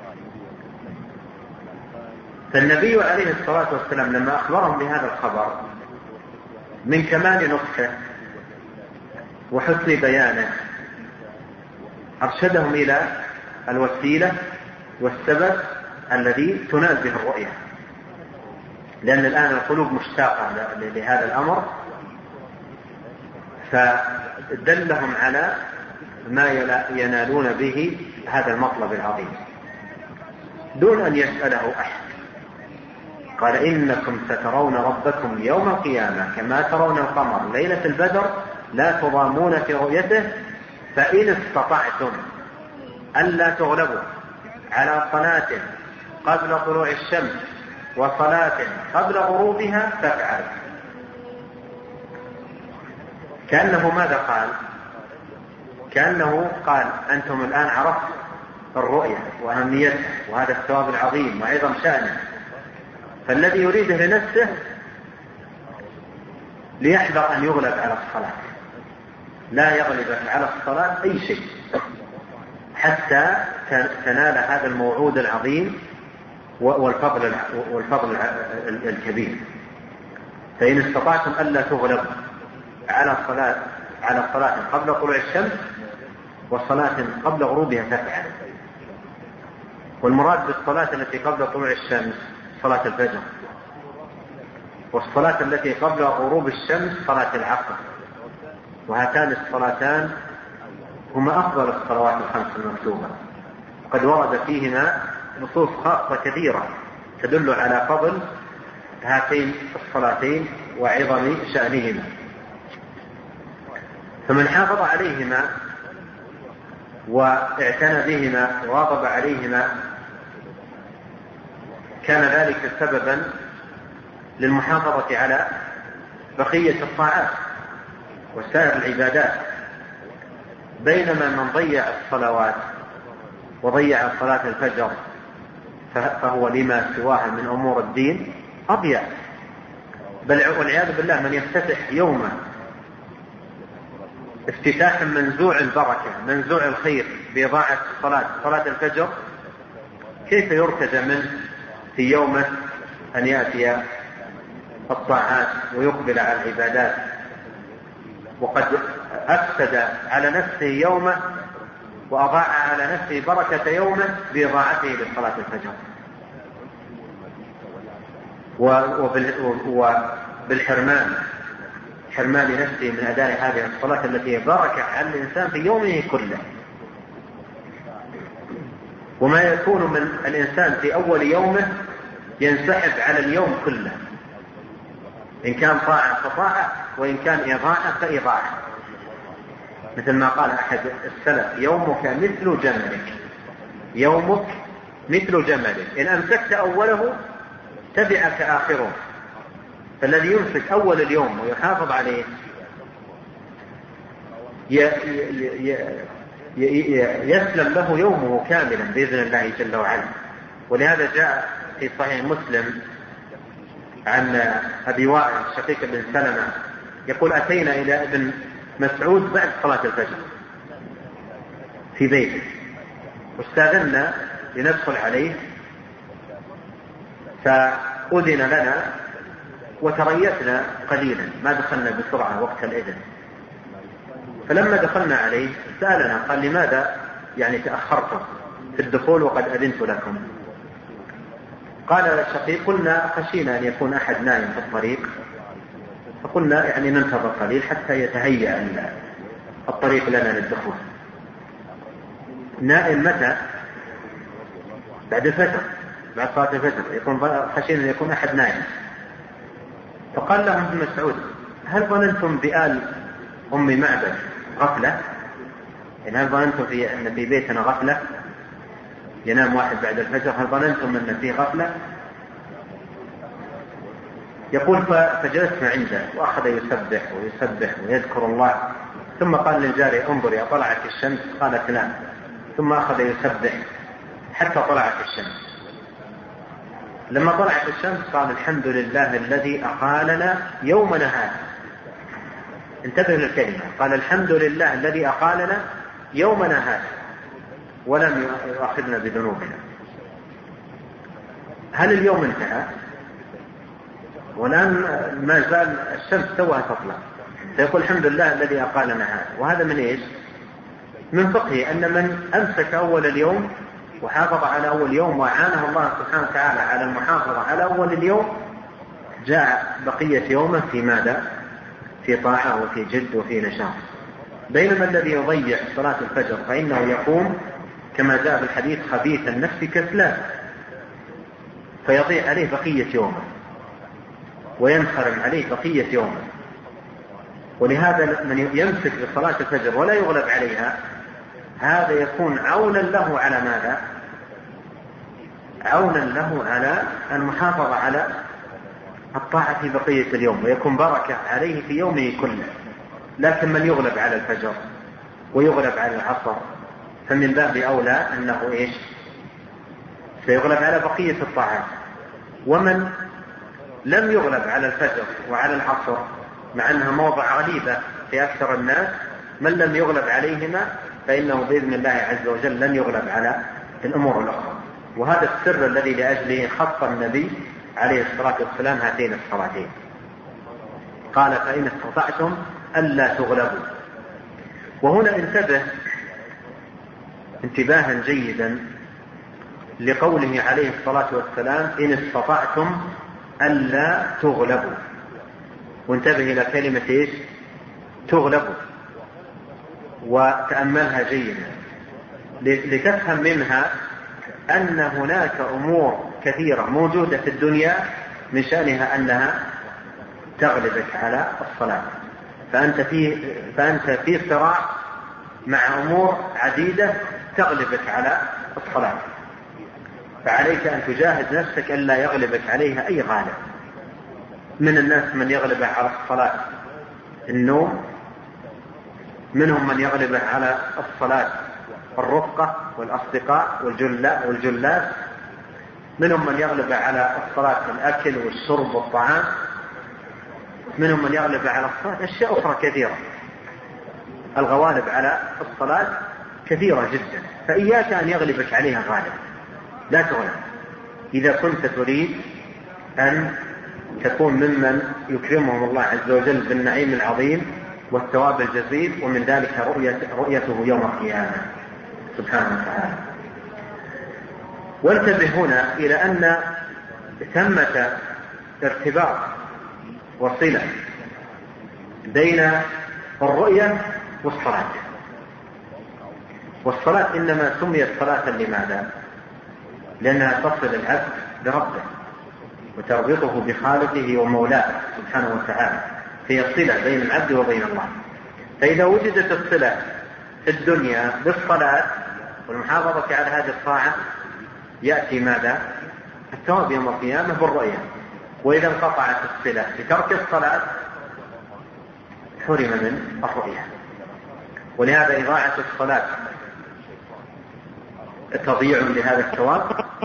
فالنبي عليه الصلاة والسلام لما أخبرهم بهذا الخبر من كمال نصحه وحسن بيانه أرشدهم إلى الوسيلة والسبب الذي تنازه الرؤية، لأن الآن القلوب مشتاقة لهذا الأمر، فدلهم على ما ينالون به هذا المطلب العظيم دون أن يسأله أحد. قال: إنكم سترون ربكم يوم القيامة كما ترون القمر ليلة البدر لا تضامون في رؤيته، فإن استطعتم ألا تغلبوا على صلاة قبل طلوع الشمس وصلاة قبل غروبها فافعلوا. كأنه ماذا قال؟ كأنه قال: أنتم الآن عرفتم الرؤية وأهميتها وهذا الثواب العظيم وعظم شأنه، فالذي يريده لنفسه ليحذر أن يغلب على الصلاة. لا يغلب على الصلاة أي شيء حتى تنال هذا الموعود العظيم والفضل الكبير. فإن استطعتم ألا تغلبوا على صلاة قبل طلوع الشمس وصلاة قبل غروبها فافعلوا. والمراد بالصلاة التي قبل طلوع الشمس صلاة الفجر، والصلاة التي قبل غروب الشمس صلاة العصر، وهاتان الصلاتان هما أفضل الصلوات الخمس المكتوبة، قد ورد فيهما نصوص خاصة كثيرة تدل على فضل هاتين الصلاتين وعظم شأنهما. فمن حافظ عليهما واعتنى بهما وواظب عليهما كان ذلك سببا للمحافظة على بقية الطاعات وسائر العبادات، بينما من ضيع الصلوات وضيع صلاة الفجر فهو لما سواها من أمور الدين أضيع. بل والعياذ بالله من يفتتح يومه افتتاحا منزوع البركة منزوع الخير بإضاعة صلاة الفجر، كيف يرتجى منه في يومه أن يأتي الطاعات ويقبل على العبادات وقد أفسد على نفسه يومه وأضاع على نفسه بركة يومه بإضاعته لصلاة الفجر وبالحرمان نفسه من أداء هذه الصلاة التي بركة على الإنسان في يومه كله. وما يكون من الإنسان في أول يومه ينسحب على اليوم كله، إن كان طاعة فطاعة وإن كان إضاعة فإضاعة، مثل ما قال أحد السلف: يومك مثل جملك، يومك مثل جملك، إن أمسكت أوله تبعك آخره. فالذي يمسك أول اليوم ويحافظ عليه يسلم له يومه كاملا بإذن الله جل وعلا. ولهذا جاء في صحيح مسلم عن أبي وائل شقيق بن سلمة يقول: أتينا إلى ابن مسعود بعد صلاة الفجر في بيته واستاذنا لندخل عليه، فأذن لنا وتريثنا قليلا، ما دخلنا بسرعة وقت الإذن. فلما دخلنا عليه سألنا قال: لماذا تأخرتم في الدخول وقد أذنت لكم؟ قال الشقيق: قلنا خشينا أن يكون أحد نائم في الطريق، فقلنا ننتظر قليل حتى يتهيأ الطريق لنا للدخول. نائم متى؟ بعد الفجر، بعد صلاة الفجر، خشينا أن يكون أحد نائم. فقال لهم ابن مسعود: هل ظننتم بآل أم معبد غفلة؟ هل ظننتم أن في بيتنا غفلة ينام واحد بعد الفجر؟ هل ظننتم أن فيه غفلة؟ يقول: فجلسنا عنده وأخذ يسبح ويسبح ويذكر الله، ثم قال للجارية: انظري أطلعت الشمس؟ قالت: لا. ثم أخذ يسبح حتى طلعت الشمس. لما طلعت الشمس قال: الحمد لله الذي أقالنا يومنا هذا. انتبه للكلمة، قال: الحمد لله الذي أقالنا يومنا هذا ولم يؤاخذنا بذنوبنا. هل اليوم انتهى؟ والآن ما زال الشمس توها تطلع، فيقول: الحمد لله الذي أقالنا هذا. وهذا من إيش؟ من فقهه أن من أمسك أول اليوم وحافظ على أول يوم وأعانه الله سبحانه وتعالى على المحافظة على أول اليوم، جاء بقية يومه في ماذا؟ في طاعة وفي جد وفي نشاط. بينما الذي يضيع صلاة الفجر فإنه يقوم كما جاء في الحديث خبيث النفس كسلان، فيضيع عليه بقية يومه وينخرم عليه بقية يومه. ولهذا من يمسك بصلاة الفجر ولا يغلب عليها هذا يكون عونا له على ماذا؟ عونا له على المحافظة على الطاعة في بقية اليوم، ويكون بركة عليه في يومه كله. لكن من يغلب على الفجر ويغلب على العصر فمن باب أولى أنه إيش؟ سيغلب على بقية الطاعات. ومن لم يغلب على الفجر وعلى العصر مع أنها موضع غليبة في أكثر الناس، من لم يغلب عليهما فإنه بإذن الله عز وجل لن يغلب على الأمور الأخرى. وهذا السر الذي لأجله خص النبي عليه الصلاة والسلام هاتين الصلاتين، قال: فإن استطعتم ألا تغلبوا. وهنا انتبه انتباها جيدا لقوله عليه الصلاة والسلام: إن استطعتم ألا تغلبوا. وانتبه إلى كلمة إيش؟ تغلبوا. وتأملها جيدا لتفهم منها أن هناك أمور كثيرة موجودة في الدنيا من شأنها أنها تغلبك على الصلاة، فأنت في صراع مع أمور عديدة تغلبك على الصلاة، فعليك أن تجاهد نفسك ألا يغلبك عليها أي غالب. من الناس من يغلبه على الصلاة النوم، منهم من يغلبه على الصلاة الرفقة والأصدقاء والجلات، منهم من يغلبه على الصلاة الأكل والشرب والطعام، منهم من يغلبه على الصلاة أشياء أخرى كثيرة. الغوالب على الصلاة كثيرة جدا، فإياك أن يغلبك عليها غالب، لا تغلب. إذا كنت تريد أن تكون ممن يكرمهم الله عز وجل بالنعيم العظيم والثواب الجزيل، ومن ذلك رؤيته يوم القيامة سبحانه وتعالى. وانتبه هنا إلى أن ثمة ارتباط وصلة بين الرؤية والصلاة. والصلاة إنما سميت صلاة لماذا؟ لأنها تصل العبد بربه وتربطه بخالقه ومولاه سبحانه وتعالى، هي صلة بين العبد وبين الله. فإذا وجدت الصلة في الدنيا بالصلاة والمحافظة على هذه الطاعة يأتي ماذا؟ الثواب يوم القيامة بالرؤية. وإذا انقطعت الصلة بترك الصلاة حرم من الرؤية. ولهذا إضاعة الصلاة تضييع لهذا الثواب،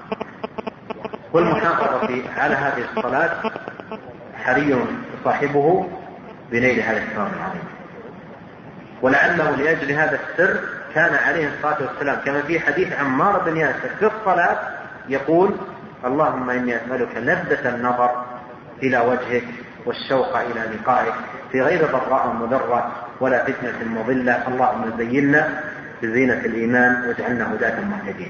والمحافظة على هذه الصلاة حري صاحبه بنيل هذا الثواب العظيم. ولعله لأجل هذا السر كان عليه الصلاة والسلام كما في حديث عمار بن ياسر في الصلاة يقول: اللهم إني أسألك لذة النظر إلى وجهك والشوق إلى لقائك في غير ضراء مضرة ولا فتنة مضلة، اللهم زينا بزينة الإيمان واجعلنا هداة مهتدين.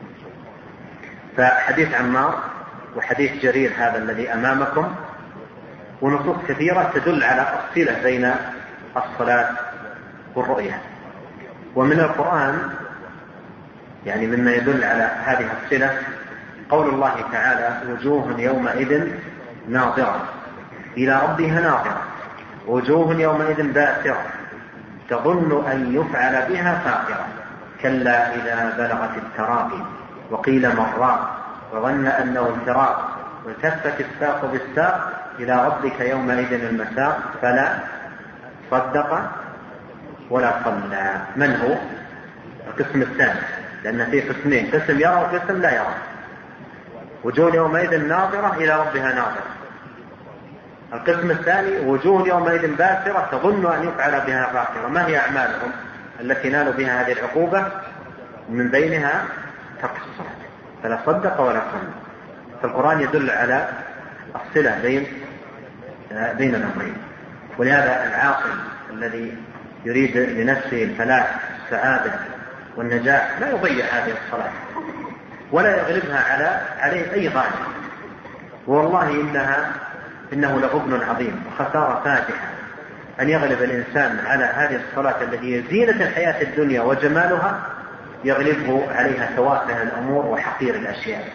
فحديث عمار وحديث جرير هذا الذي أمامكم ونصوص كثيرة تدل على الصلة بين الصلاة والرؤية. ومن القرآن يعني مما يدل على هذه الصلة قول الله تعالى: وجوه يومئذ ناظرة إلى ربها ناظرة وجوه يومئذ باسرة تظن أن يفعل بها فاقرة كلا إذا بلغت التراقي وقيل مرات وظن أنه الفراق والتفت الساق بالساق إلى ربك يومئذ المساق فلا صدق ولا صلى. من هو؟ القسم الثاني، لأن فيه قسمين: قسم يرى وقسم لا يرى. وجوه يومئذ ناظرة إلى ربها ناظرة. القسم الثاني: وجوه يومئذ باسرة تظن أن يفعل بها فاقرة. ما هي أعمالهم التي نالوا بها هذه العقوبة؟ من بينها ترك الصلاة فلا صدق ولا صلى. فالقرآن يدل على الصلة بين الأمرين. ولهذا العاقل الذي يريد لنفسه الفلاح السعادة والنجاح لا يضيع هذه الصلاة ولا يغلبها عليه أي غالب. والله إنه لغبن عظيم وخسارة فاتحة أن يغلب الإنسان على هذه الصلاة التي هي زينة الحياة الدنيا وجمالها، يغلبه عليها توافه الأمور وحقير الأشياء.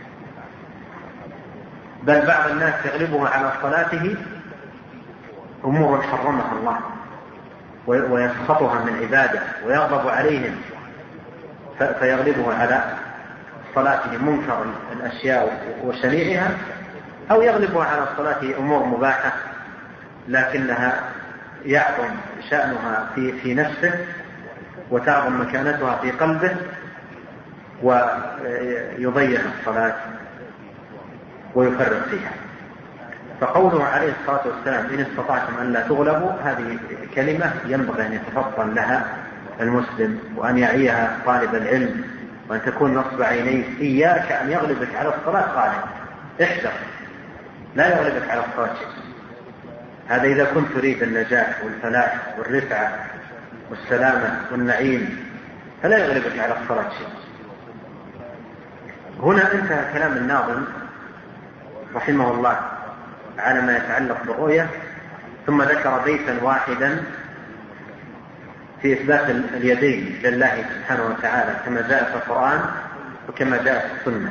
بل بعض الناس يغلبه على صلاته أمور حرمها الله ويسخطها من عباده ويغضب عليهم، فيغلبه على صلاته منكر الأشياء وشنيعها، أو يغلبه على صلاته أمور مباحة لكنها يعظم شأنها في نفسه وتعظم مكانتها في قلبه ويضيع الصلاة ويفرط فيها. فقوله عليه الصلاة والسلام: إن استطعتم أن لا تغلبوا، هذه كلمة ينبغي أن يتفطن لها المسلم وأن يعيها طالب العلم وأن تكون نصب عينيه. إياك أن يغلبك على الصلاة غالب، احذر لا يغلبك على الصلاة شيء. هذا إذا كنت تريد النجاح والفلاح والرفعة والسلامة والنعيم فلا يغلبك على الصلاة شيء. هنا انتهى كلام الناظم رحمه الله على ما يتعلق بالرؤية، ثم ذكر بيتا واحدا في إثبات اليدين لله سبحانه وتعالى كما جاء في القرآن وكما جاء في السنة.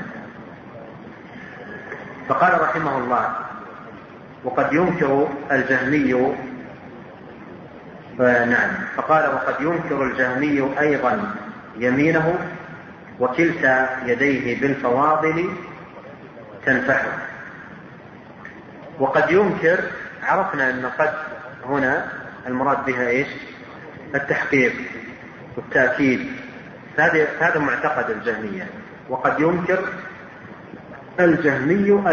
فقال رحمه الله: وقد ينكر الجهمي وقد ينكر الجهمي أيضا يمينه وكلتا يديه بالفواضل تنفحه. وقد ينكر، عرفنا أن قد هنا المراد بها إيش؟ التحقيق والتأكيد، هذا معتقد الجهمية. وقد ينكر الجهمي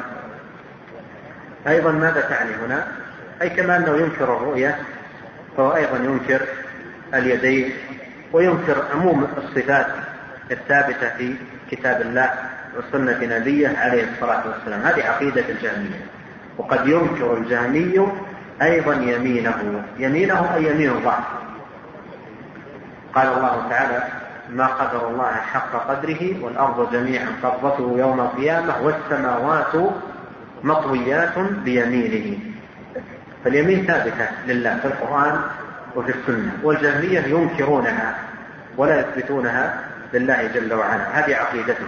أيضا ماذا تعني هنا؟ أي كما أنه ينكر الرؤية فهو أيضا ينكر اليدين وينكر عموم الصفات الثابتة في كتاب الله وسنة نبيه عليه الصلاة والسلام. هذه عقيدة الجهمية. وقد ينكر الجهمي أيضا يمينه أي يمين الله. قال الله تعالى: ما قدر الله حق قدره والأرض جميعا قبضته يوم القيامة والسماوات مطويات بيمينه. فاليمين ثابتة لله في القرآن وفي السنة، والجهمية ينكرونها ولا يثبتونها لله جل وعلا. هذه عقيدتهم.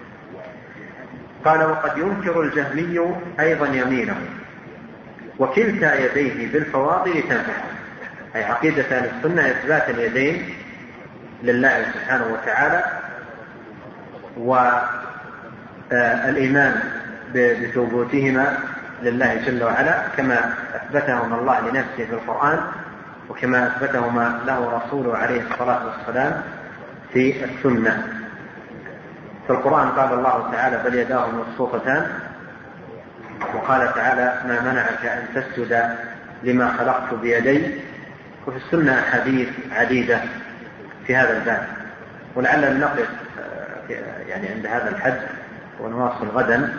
قال: وقد ينكر الجهمي أيضا يمينه وكلتا يديه بالفواضل تنفح. أي عقيدة أهل السنة إثبات اليدين لله سبحانه وتعالى والإيمان بثبوتهما لله جل وعلا كما أثبتهما الله لنفسه في القرآن وكما أثبتهما له رسوله عليه الصلاة والسلام في السنة. في القرآن قال الله تعالى: بل يداه مبسوطتان. وقال تعالى: ما منعك أن تسجد لما خلقت بيدي. وفي السنة حديث عديدة في هذا الباب. ولعلنا نقف يعني عند هذا الحد ونواصل غدا،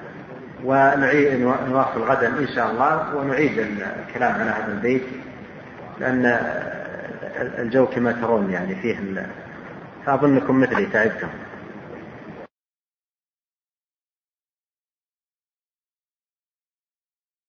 ونواصل غدا إن شاء الله، ونعيد الكلام على هذا البيت لأن الجو كما ترون يعني فيه فأظنكم مثلي تعبتم.